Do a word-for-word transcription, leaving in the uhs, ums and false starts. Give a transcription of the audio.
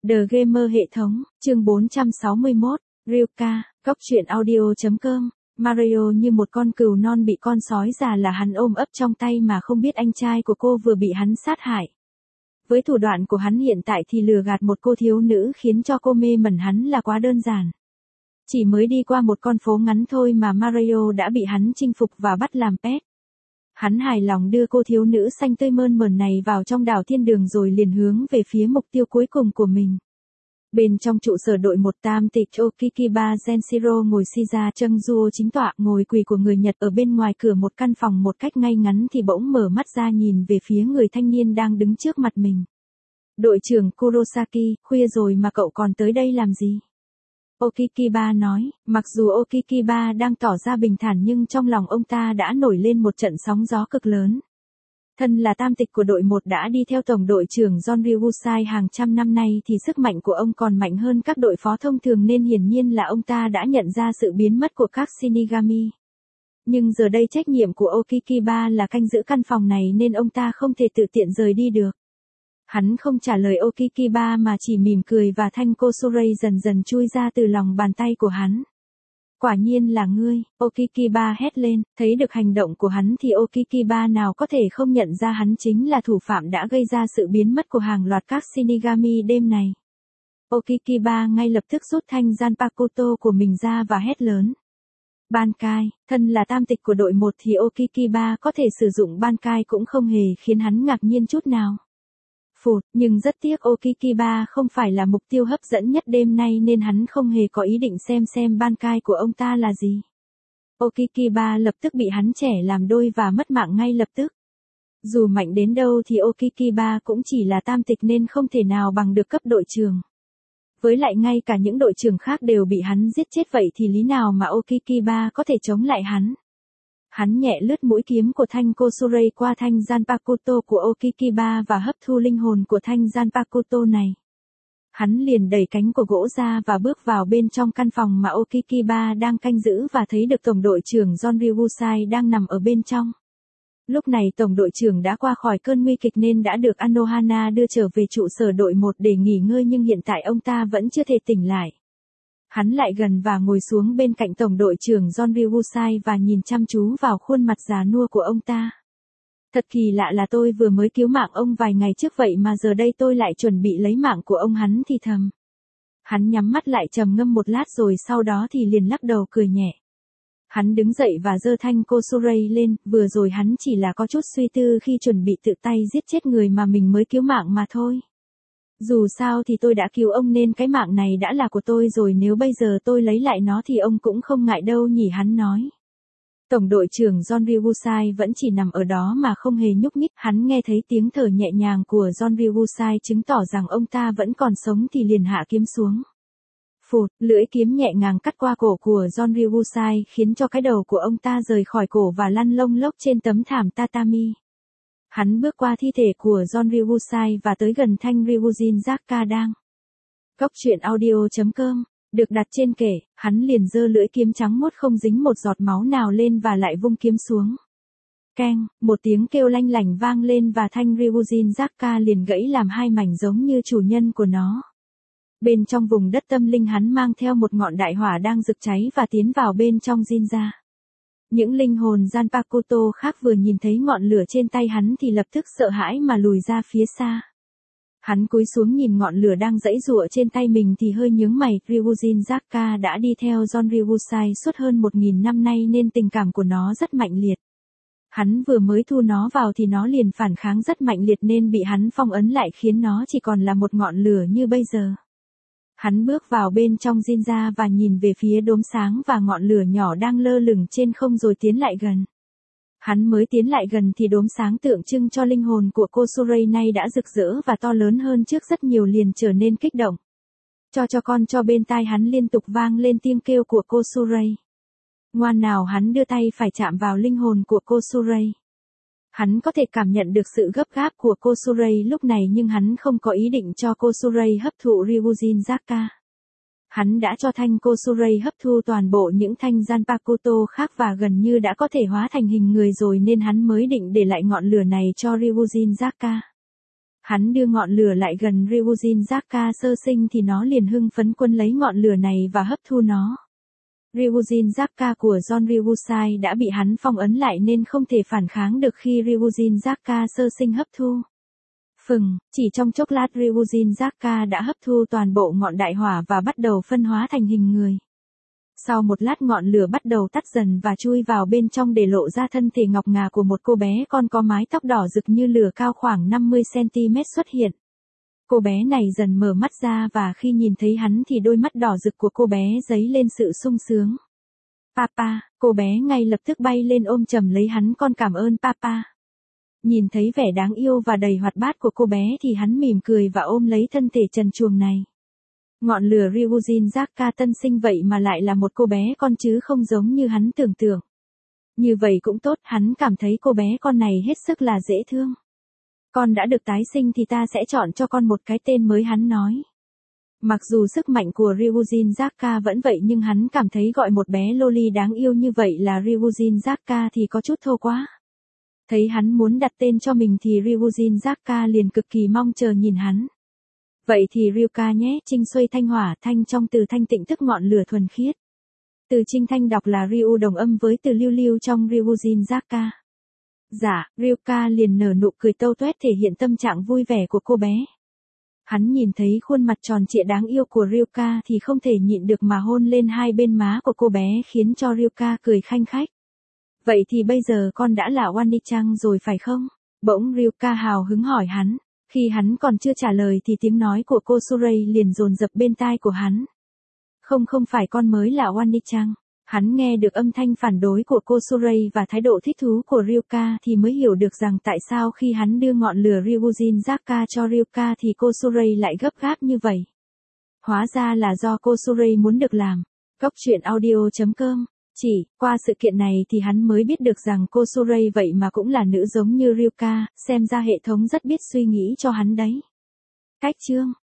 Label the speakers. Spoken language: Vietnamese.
Speaker 1: The Gamer hệ thống, chương bốn trăm sáu mươi mốt, Ryuka, góc truyện audio.com, Mario như một con cừu non bị con sói già là hắn ôm ấp trong tay mà không biết anh trai của cô vừa bị hắn sát hại. Với thủ đoạn của hắn hiện tại thì lừa gạt một cô thiếu nữ khiến cho cô mê mẩn hắn là quá đơn giản. Chỉ mới đi qua một con phố ngắn thôi mà Mario đã bị hắn chinh phục và bắt làm pet. Hắn hài lòng đưa cô thiếu nữ xanh tươi mơn mởn này vào trong đảo thiên đường rồi liền hướng về phía mục tiêu cuối cùng của mình. Bên trong trụ sở đội một tam tịch Okikiba Genshiro ngồi Shiza Chung Juo chính tọa ngồi quỳ của người Nhật ở bên ngoài cửa một căn phòng một cách ngay ngắn thì bỗng mở mắt ra nhìn về phía người thanh niên đang đứng trước mặt mình. Đội trưởng Kurosaki, khuya rồi mà cậu còn tới đây làm gì? Okikiba nói, mặc dù Okikiba đang tỏ ra bình thản nhưng trong lòng ông ta đã nổi lên một trận sóng gió cực lớn. Thân là tam tịch của đội một đã đi theo tổng đội trưởng John Ryusai hàng trăm năm nay thì sức mạnh của ông còn mạnh hơn các đội phó thông thường nên hiển nhiên là ông ta đã nhận ra sự biến mất của các Shinigami. Nhưng giờ đây trách nhiệm của Okikiba là canh giữ căn phòng này nên ông ta không thể tự tiện rời đi được. Hắn không trả lời Okikiba mà chỉ mỉm cười và thanh Kosurei dần dần chui ra từ lòng bàn tay của hắn. Quả nhiên là ngươi, Okikiba hét lên, thấy được hành động của hắn thì Okikiba nào có thể không nhận ra hắn chính là thủ phạm đã gây ra sự biến mất của hàng loạt các Shinigami đêm này. Okikiba ngay lập tức rút thanh Zanpakuto của mình ra và hét lớn. Bankai, thân là tam tịch của đội một thì Okikiba có thể sử dụng Bankai cũng không hề khiến hắn ngạc nhiên chút nào. Phụt, nhưng rất tiếc Okikiba không phải là mục tiêu hấp dẫn nhất đêm nay nên hắn không hề có ý định xem xem Bankai của ông ta là gì. Okikiba lập tức bị hắn trẻ làm đôi và mất mạng ngay lập tức. Dù mạnh đến đâu thì Okikiba cũng chỉ là tam tịch nên không thể nào bằng được cấp đội trưởng. Với lại ngay cả những đội trưởng khác đều bị hắn giết chết vậy thì lý nào mà Okikiba có thể chống lại hắn. Hắn nhẹ lướt mũi kiếm của thanh Kosurei qua thanh Zanpakuto của Okikiba và hấp thu linh hồn của thanh Zanpakuto này. Hắn liền đẩy cánh của gỗ ra và bước vào bên trong căn phòng mà Okikiba đang canh giữ và thấy được tổng đội trưởng John Ryusai đang nằm ở bên trong. Lúc này tổng đội trưởng đã qua khỏi cơn nguy kịch nên đã được Anohana đưa trở về trụ sở đội một để nghỉ ngơi nhưng hiện tại ông ta vẫn chưa thể tỉnh lại. Hắn lại gần và ngồi xuống bên cạnh tổng đội trưởng John Ryusai và nhìn chăm chú vào khuôn mặt già nua của ông ta. Thật kỳ lạ là tôi vừa mới cứu mạng ông vài ngày trước vậy mà giờ đây tôi lại chuẩn bị lấy mạng của ông, hắn thì thầm. Hắn nhắm mắt lại trầm ngâm một lát rồi sau đó thì liền lắc đầu cười nhẹ. Hắn đứng dậy và giơ thanh Kosurei lên, vừa rồi hắn chỉ là có chút suy tư khi chuẩn bị tự tay giết chết người mà mình mới cứu mạng mà thôi. Dù sao thì tôi đã cứu ông nên cái mạng này đã là của tôi rồi, nếu bây giờ tôi lấy lại nó thì ông cũng không ngại đâu nhỉ, hắn nói. Tổng đội trưởng John Ryusai vẫn chỉ nằm ở đó mà không hề nhúc nhích, hắn nghe thấy tiếng thở nhẹ nhàng của John Ryusai chứng tỏ rằng ông ta vẫn còn sống thì liền hạ kiếm xuống. Phụt, lưỡi kiếm nhẹ nhàng cắt qua cổ của John Ryusai khiến cho cái đầu của ông ta rời khỏi cổ và lăn lông lốc trên tấm thảm tatami. Hắn bước qua thi thể của John Ryusai và tới gần thanh Ryujin Zaka đang. Góc truyện audio.com, được đặt trên kệ, hắn liền giơ lưỡi kiếm trắng muốt không dính một giọt máu nào lên và lại vung kiếm xuống. Keng, một tiếng kêu lanh lảnh vang lên và thanh Ryujin Zaka liền gãy làm hai mảnh giống như chủ nhân của nó. Bên trong vùng đất tâm linh hắn mang theo một ngọn đại hỏa đang rực cháy và tiến vào bên trong Jinja. Những linh hồn Zanpakuto khác vừa nhìn thấy ngọn lửa trên tay hắn thì lập tức sợ hãi mà lùi ra phía xa. Hắn cúi xuống nhìn ngọn lửa đang giãy giụa trên tay mình thì hơi nhướng mày, Ryujin Zaka đã đi theo John Ryusai suốt hơn một nghìn năm nay nên tình cảm của nó rất mạnh liệt. Hắn vừa mới thu nó vào thì nó liền phản kháng rất mạnh liệt nên bị hắn phong ấn lại khiến nó chỉ còn là một ngọn lửa như bây giờ. Hắn bước vào bên trong Jinja và nhìn về phía đốm sáng và ngọn lửa nhỏ đang lơ lửng trên không rồi tiến lại gần. Hắn mới tiến lại gần thì đốm sáng tượng trưng cho linh hồn của Kosurei nay đã rực rỡ và to lớn hơn trước rất nhiều liền trở nên kích động. Cho cho con cho bên tai hắn liên tục vang lên tiếng kêu của Kosurei. Ngoan nào, hắn đưa tay phải chạm vào linh hồn của Kosurei. Hắn có thể cảm nhận được sự gấp gáp của Kosurei lúc này nhưng hắn không có ý định cho Kosurei hấp thụ Ryujin Zaka. Hắn đã cho thanh Kosurei hấp thu toàn bộ những thanh Zanpakuto khác và gần như đã có thể hóa thành hình người rồi nên hắn mới định để lại ngọn lửa này cho Ryujin Zaka. Hắn đưa ngọn lửa lại gần Ryujin Zaka sơ sinh thì nó liền hưng phấn quân lấy ngọn lửa này và hấp thu nó. Ryujin Zaka của John Ryusai đã bị hắn phong ấn lại nên không thể phản kháng được khi Ryujin Zaka sơ sinh hấp thu. Phừng, chỉ trong chốc lát Ryujin Zaka đã hấp thu toàn bộ ngọn đại hỏa và bắt đầu phân hóa thành hình người. Sau một lát ngọn lửa bắt đầu tắt dần và chui vào bên trong để lộ ra thân thể ngọc ngà của một cô bé con có mái tóc đỏ rực như lửa cao khoảng năm mươi xăng-ti-mét xuất hiện. Cô bé này dần mở mắt ra và khi nhìn thấy hắn thì đôi mắt đỏ rực của cô bé dấy lên sự sung sướng. Papa, cô bé ngay lập tức bay lên ôm chầm lấy hắn con cảm ơn Papa. Nhìn thấy vẻ đáng yêu và đầy hoạt bát của cô bé thì hắn mỉm cười và ôm lấy thân thể trần truồng này. Ngọn lửa Ryujin Zaka tân sinh vậy mà lại là một cô bé con chứ không giống như hắn tưởng tượng. Như vậy cũng tốt, hắn cảm thấy cô bé con này hết sức là dễ thương. Con đã được tái sinh thì ta sẽ chọn cho con một cái tên mới, hắn nói. Mặc dù sức mạnh của Ryujin Zaka vẫn vậy nhưng hắn cảm thấy gọi một bé loli đáng yêu như vậy là Ryujin Zaka thì có chút thô quá. Thấy hắn muốn đặt tên cho mình thì Ryujin Zaka liền cực kỳ mong chờ nhìn hắn. Vậy thì Ryuka nhé, Trinh xuôi thanh hỏa thanh trong từ thanh tịnh tức ngọn lửa thuần khiết. Từ Trinh thanh đọc là Ryu đồng âm với từ lưu lưu trong Ryujin Zaka. Dạ, Ryuka liền nở nụ cười tâu tuét thể hiện tâm trạng vui vẻ của cô bé. Hắn nhìn thấy khuôn mặt tròn trịa đáng yêu của Ryuka thì không thể nhịn được mà hôn lên hai bên má của cô bé khiến cho Ryuka cười khanh khách. Vậy thì bây giờ con đã là Wani-chan rồi phải không? Bỗng Ryuka hào hứng hỏi hắn. Khi hắn còn chưa trả lời thì tiếng nói của cô Surei liền dồn dập bên tai của hắn. Không không phải con mới là Wani-chan. Hắn nghe được âm thanh phản đối của cô Surei và thái độ thích thú của Ryuka thì mới hiểu được rằng tại sao khi hắn đưa ngọn lửa Ryujin Zaka cho Ryuka thì cô Surei lại gấp gáp như vậy. Hóa ra là do cô Surei muốn được làm. Cốc truyện audio chấm com. Chỉ, qua sự kiện này thì hắn mới biết được rằng cô Surei vậy mà cũng là nữ giống như Ryuka, xem ra hệ thống rất biết suy nghĩ cho hắn đấy. Cách chương